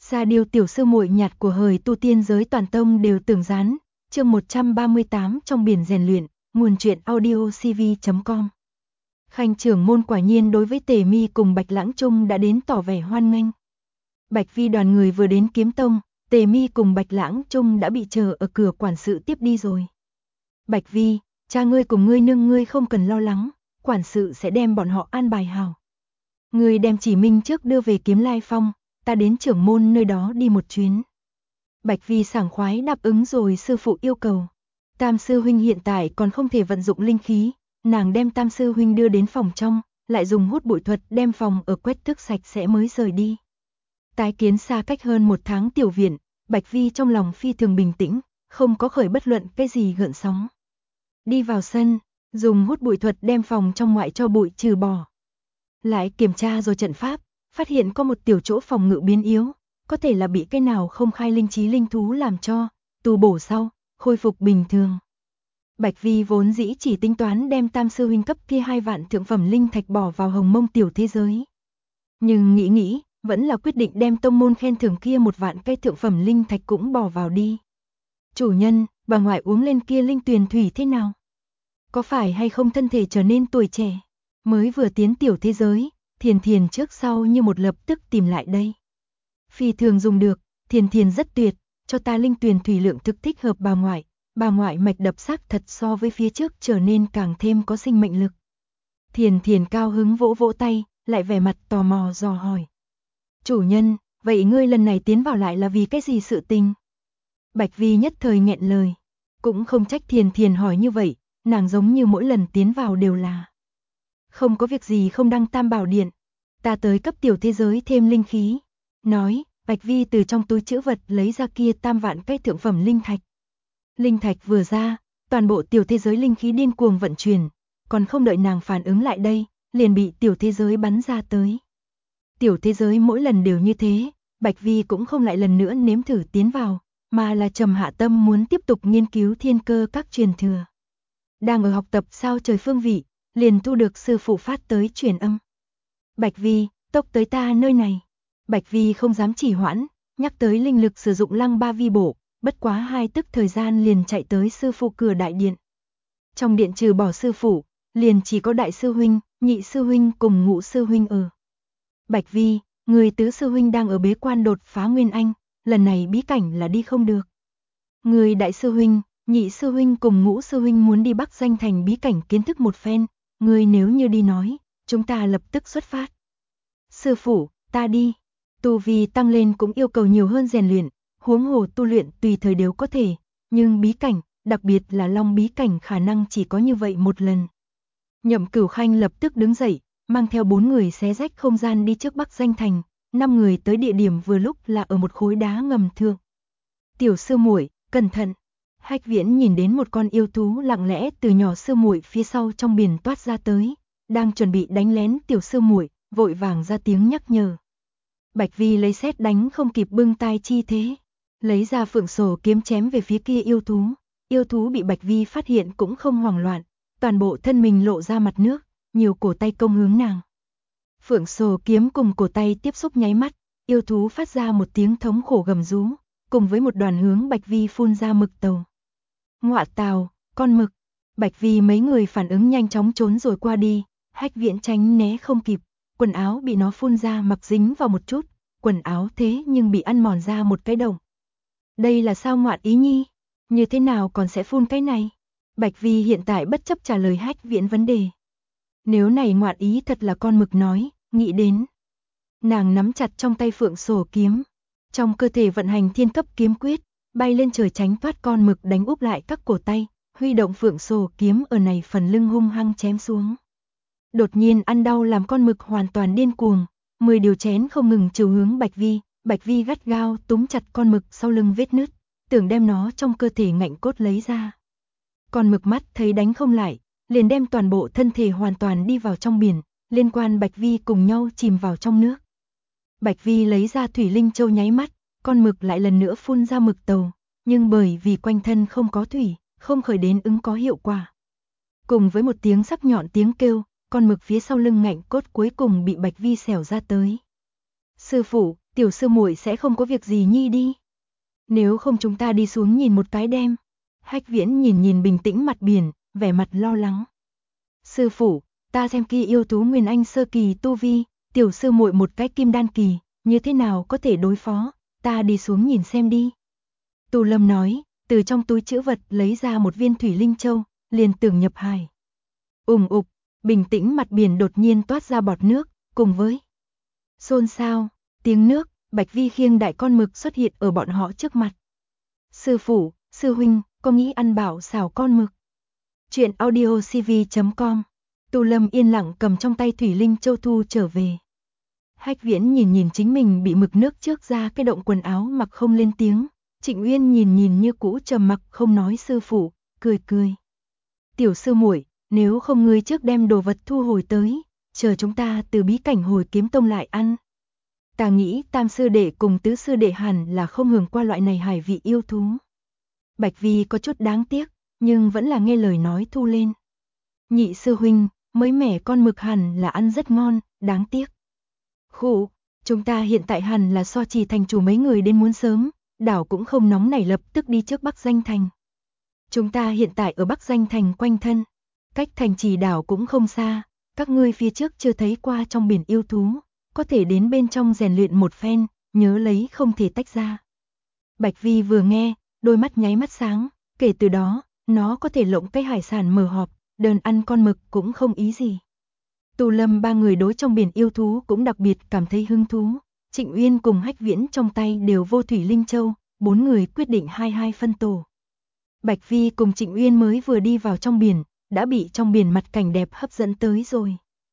Ra điều tiểu sư muội nhạt của hời tu tiên giới toàn tông đều tưởng rán, chương 138 trong biển rèn luyện, nguồn truyện audio cv.com. Khanh trưởng môn quả nhiên đối với Tề Mi cùng Bạch Lãng Trung đã đến tỏ vẻ hoan nghênh. Bạch Vi đoàn người vừa đến Kiếm Tông, Tề Mi cùng Bạch Lãng Trung đã bị chờ ở cửa quản sự tiếp đi rồi. Bạch Vi, cha ngươi cùng ngươi nương ngươi không cần lo lắng, quản sự sẽ đem bọn họ an bài hảo. Ngươi đem chỉ minh trước đưa về Kiếm Lai Phong, ta đến trưởng môn nơi đó đi một chuyến. Bạch Vi sảng khoái đáp ứng rồi sư phụ yêu cầu. Tam sư huynh hiện tại còn không thể vận dụng linh khí, nàng đem tam sư huynh đưa đến phòng trong, lại dùng hút bụi thuật đem phòng ở quét tước sạch sẽ mới rời đi. Tái kiến xa cách hơn 1 tháng tiểu viện, Bạch Vi trong lòng phi thường bình tĩnh, không có khởi bất luận cái gì gợn sóng. Đi vào sân, dùng hút bụi thuật đem phòng trong ngoại cho bụi trừ bỏ. Lại kiểm tra rồi trận pháp, phát hiện có một tiểu chỗ phòng ngự biến yếu, có thể là bị cái nào không khai linh trí linh thú làm cho, tu bổ sau, khôi phục bình thường. Bạch Vi vốn dĩ chỉ tính toán đem tam sư huynh cấp kia 2 vạn thượng phẩm linh thạch bỏ vào Hồng Mông tiểu thế giới. Nhưng nghĩ, vẫn là quyết định đem tông môn khen thưởng kia 1 vạn cây thượng phẩm linh thạch cũng bỏ vào đi. Chủ nhân, bà ngoại uống lên kia linh tuyền thủy thế nào? Có phải hay không thân thể trở nên tuổi trẻ? Mới vừa tiến tiểu thế giới, Thiền Thiền trước sau như một lập tức tìm lại đây. Phi thường dùng được, Thiền Thiền rất tuyệt, cho ta linh tuyền thủy lượng thực thích hợp bà ngoại mạch đập xác thật so với phía trước trở nên càng thêm có sinh mệnh lực. Thiền Thiền cao hứng vỗ vỗ tay, lại vẻ mặt tò mò dò hỏi. Chủ nhân, vậy ngươi lần này tiến vào lại là vì cái gì sự tình? Bạch Vi nhất thời nghẹn lời, cũng không trách Thiền Thiền hỏi như vậy, nàng giống như mỗi lần tiến vào đều là. Không có việc gì không đăng Tam Bảo Điện, ta tới cấp tiểu thế giới thêm linh khí. Nói, Bạch Vi từ trong túi trữ vật lấy ra kia 3 vạn cây thượng phẩm linh thạch. Linh thạch vừa ra, toàn bộ tiểu thế giới linh khí điên cuồng vận chuyển, còn không đợi nàng phản ứng lại đây, liền bị tiểu thế giới bắn ra tới. Tiểu thế giới mỗi lần đều như thế, Bạch Vi cũng không lại lần nữa nếm thử tiến vào, mà là trầm hạ tâm muốn tiếp tục nghiên cứu thiên cơ các truyền thừa. Đang ở học tập sao trời phương vị, liền thu được sư phụ phát tới truyền âm. Bạch Vi, tốc tới ta nơi này. Bạch Vi không dám trì hoãn, nhắc tới linh lực sử dụng lăng ba vi bổ, bất quá 2 tức thời gian liền chạy tới sư phụ cửa đại điện. Trong điện trừ bỏ sư phụ, liền chỉ có đại sư huynh, nhị sư huynh cùng ngũ sư huynh ở. Bạch Vi, người tứ sư huynh đang ở bế quan đột phá nguyên anh, lần này bí cảnh là đi không được. Người đại sư huynh, nhị sư huynh cùng ngũ sư huynh muốn đi Bắc Danh Thành bí cảnh kiến thức một phen, người nếu như đi nói, chúng ta lập tức xuất phát. Sư phụ, ta đi. Tu vi tăng lên cũng yêu cầu nhiều hơn rèn luyện, huống hồ tu luyện tùy thời đều có thể, nhưng bí cảnh, đặc biệt là Long bí cảnh khả năng chỉ có như vậy một lần. Nhậm Cửu Khanh lập tức đứng dậy, mang theo 4 người xé rách không gian đi trước Bắc Danh Thành, 5 người tới địa điểm vừa lúc là ở một khối đá ngầm thượng. Tiểu sư muội, cẩn thận. Hách Viễn nhìn đến một con yêu thú lặng lẽ từ nhỏ sư muội phía sau trong biển toát ra tới, đang chuẩn bị đánh lén tiểu sư muội, vội vàng ra tiếng nhắc nhở. Bạch Vi lấy sét đánh không kịp bưng tay chi thế, lấy ra phượng sổ kiếm chém về phía kia yêu thú bị Bạch Vi phát hiện cũng không hoảng loạn, toàn bộ thân mình lộ ra mặt nước, nhiều cổ tay công hướng nàng. Phượng sổ kiếm cùng cổ tay tiếp xúc nháy mắt, yêu thú phát ra một tiếng thống khổ gầm rú, cùng với một đoàn hướng Bạch Vi phun ra mực tàu. Ngọa tào, con mực. Bạch Vi mấy người phản ứng nhanh chóng trốn rồi qua đi, Hách Viễn tránh né không kịp, quần áo bị nó phun ra mặc dính vào một chút, quần áo thế nhưng bị ăn mòn ra một cái động. Đây là sao ngoạn ý nhi? Như thế nào còn sẽ phun cái này? Bạch Vi hiện tại bất chấp trả lời Hách Viễn vấn đề. Nếu này ngoạn ý thật là con mực nói, nghĩ đến. Nàng nắm chặt trong tay phượng sổ kiếm, trong cơ thể vận hành thiên cấp kiếm quyết, bay lên trời tránh thoát con mực đánh úp lại các cổ tay, huy động phượng sổ kiếm ở này phần lưng hung hăng chém xuống. Đột nhiên ăn đau làm con mực hoàn toàn điên cuồng, 10 điều chén không ngừng chiều hướng Bạch Vi gắt gao túm chặt con mực sau lưng vết nứt, tưởng đem nó trong cơ thể ngạnh cốt lấy ra. Con mực mắt thấy đánh không lại, liền đem toàn bộ thân thể hoàn toàn đi vào trong biển, liên quan Bạch Vi cùng nhau chìm vào trong nước. Bạch Vi lấy ra thủy linh châu nháy mắt, con mực lại lần nữa phun ra mực tàu, nhưng bởi vì quanh thân không có thủy, không khởi đến ứng có hiệu quả. Cùng với một tiếng sắc nhọn tiếng kêu, con mực phía sau lưng ngạnh cốt cuối cùng bị Bạch Vi xẻo ra tới. Sư phụ, tiểu sư muội sẽ không có việc gì nhi đi. Nếu không chúng ta đi xuống nhìn một cái đem. Hách Viễn nhìn bình tĩnh mặt biển, vẻ mặt lo lắng. Sư phụ, ta xem kia yêu thú Nguyên Anh sơ kỳ tu vi, tiểu sư muội một cái kim đan kỳ, như thế nào có thể đối phó, ta đi xuống nhìn xem đi. Tu Lâm nói, từ trong túi trữ vật lấy ra một viên thủy linh châu, liền tưởng nhập hải. Ục, bình tĩnh mặt biển đột nhiên toát ra bọt nước, cùng với xôn xao, tiếng nước, Bạch Vi khiêng đại con mực xuất hiện ở bọn họ trước mặt. Sư phụ, sư huynh, có nghĩ ăn bảo xào con mực. Chuyện audiocv.com. Tu Lâm yên lặng cầm trong tay thủy linh châu thu trở về. Hách Viễn nhìn chính mình bị mực nước trước ra cái động quần áo mặc không lên tiếng. Trịnh Uyên nhìn như cũ trầm mặc không nói sư phụ, cười. Tiểu sư muội, nếu không ngươi trước đem đồ vật thu hồi tới, chờ chúng ta từ bí cảnh hồi kiếm tông lại ăn. Ta nghĩ tam sư đệ cùng tứ sư đệ hẳn là không hưởng qua loại này hải vị yêu thú. Bạch Vi có chút đáng tiếc, nhưng vẫn là nghe lời nói thu lên. Nhị sư huynh, mới mẻ con mực hẳn là ăn rất ngon, đáng tiếc. Khụ, chúng ta hiện tại hẳn là so trì thành chủ mấy người đến muốn sớm, đảo cũng không nóng nảy lập tức đi trước Bắc Danh Thành. Chúng ta hiện tại ở Bắc Danh Thành quanh thân, cách thành trì đảo cũng không xa, các ngươi phía trước chưa thấy qua trong biển yêu thú, có thể đến bên trong rèn luyện một phen, nhớ lấy không thể tách ra. Bạch Vi vừa nghe, đôi mắt nháy mắt sáng, kể từ đó, nó có thể lộng cái hải sản mở họp, đơn ăn con mực cũng không ý gì. Tu Lâm ba người đối trong biển yêu thú cũng đặc biệt cảm thấy hứng thú. Trịnh Uyên cùng Hách Viễn trong tay đều vô thủy linh châu, 4 người quyết định hai phân tổ. Bạch Vi cùng Trịnh Uyên mới vừa đi vào trong biển, đã bị trong biển mặt cảnh đẹp hấp dẫn tới rồi.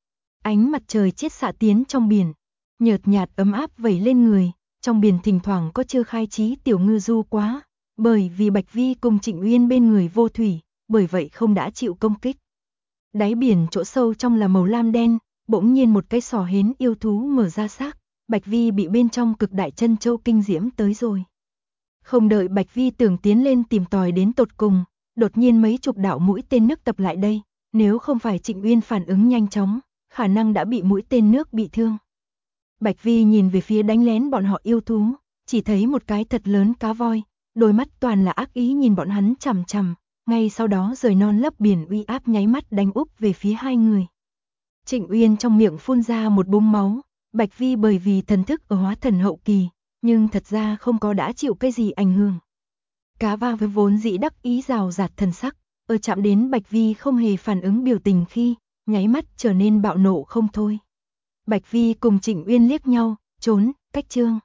Ánh mặt trời chiết xạ tiến trong biển, nhợt nhạt ấm áp vẩy lên người, trong biển thỉnh thoảng có chưa khai trí tiểu ngư du quá, bởi vì Bạch Vi cùng Trịnh Uyên bên người vô thủy, bởi vậy không đã chịu công kích. Đáy biển chỗ sâu trong là màu lam đen, bỗng nhiên một cái sò hến yêu thú mở ra xác, Bạch Vi bị bên trong cực đại chân châu kinh diễm tới rồi. Không đợi Bạch Vi tưởng tiến lên tìm tòi đến tột cùng, đột nhiên mấy chục đạo mũi tên nước tập lại đây, nếu không phải Trịnh Uyên phản ứng nhanh chóng, khả năng đã bị mũi tên nước bị thương. Bạch Vi nhìn về phía đánh lén bọn họ yêu thú, chỉ thấy một cái thật lớn cá voi, đôi mắt toàn là ác ý nhìn bọn hắn chằm chằm, ngay sau đó rời non lấp biển uy áp nháy mắt đánh úp về phía hai người. Trịnh Uyên trong miệng phun ra một búng máu, Bạch Vi bởi vì thần thức ở hóa thần hậu kỳ, nhưng thật ra không có đã chịu cái gì ảnh hưởng. Cá va với vốn dĩ đắc ý rào rạt thần sắc, ở chạm đến Bạch Vi không hề phản ứng biểu tình khi, nháy mắt trở nên bạo nộ không thôi. Bạch Vi cùng Trịnh Uyên liếc nhau, trốn, cách chương.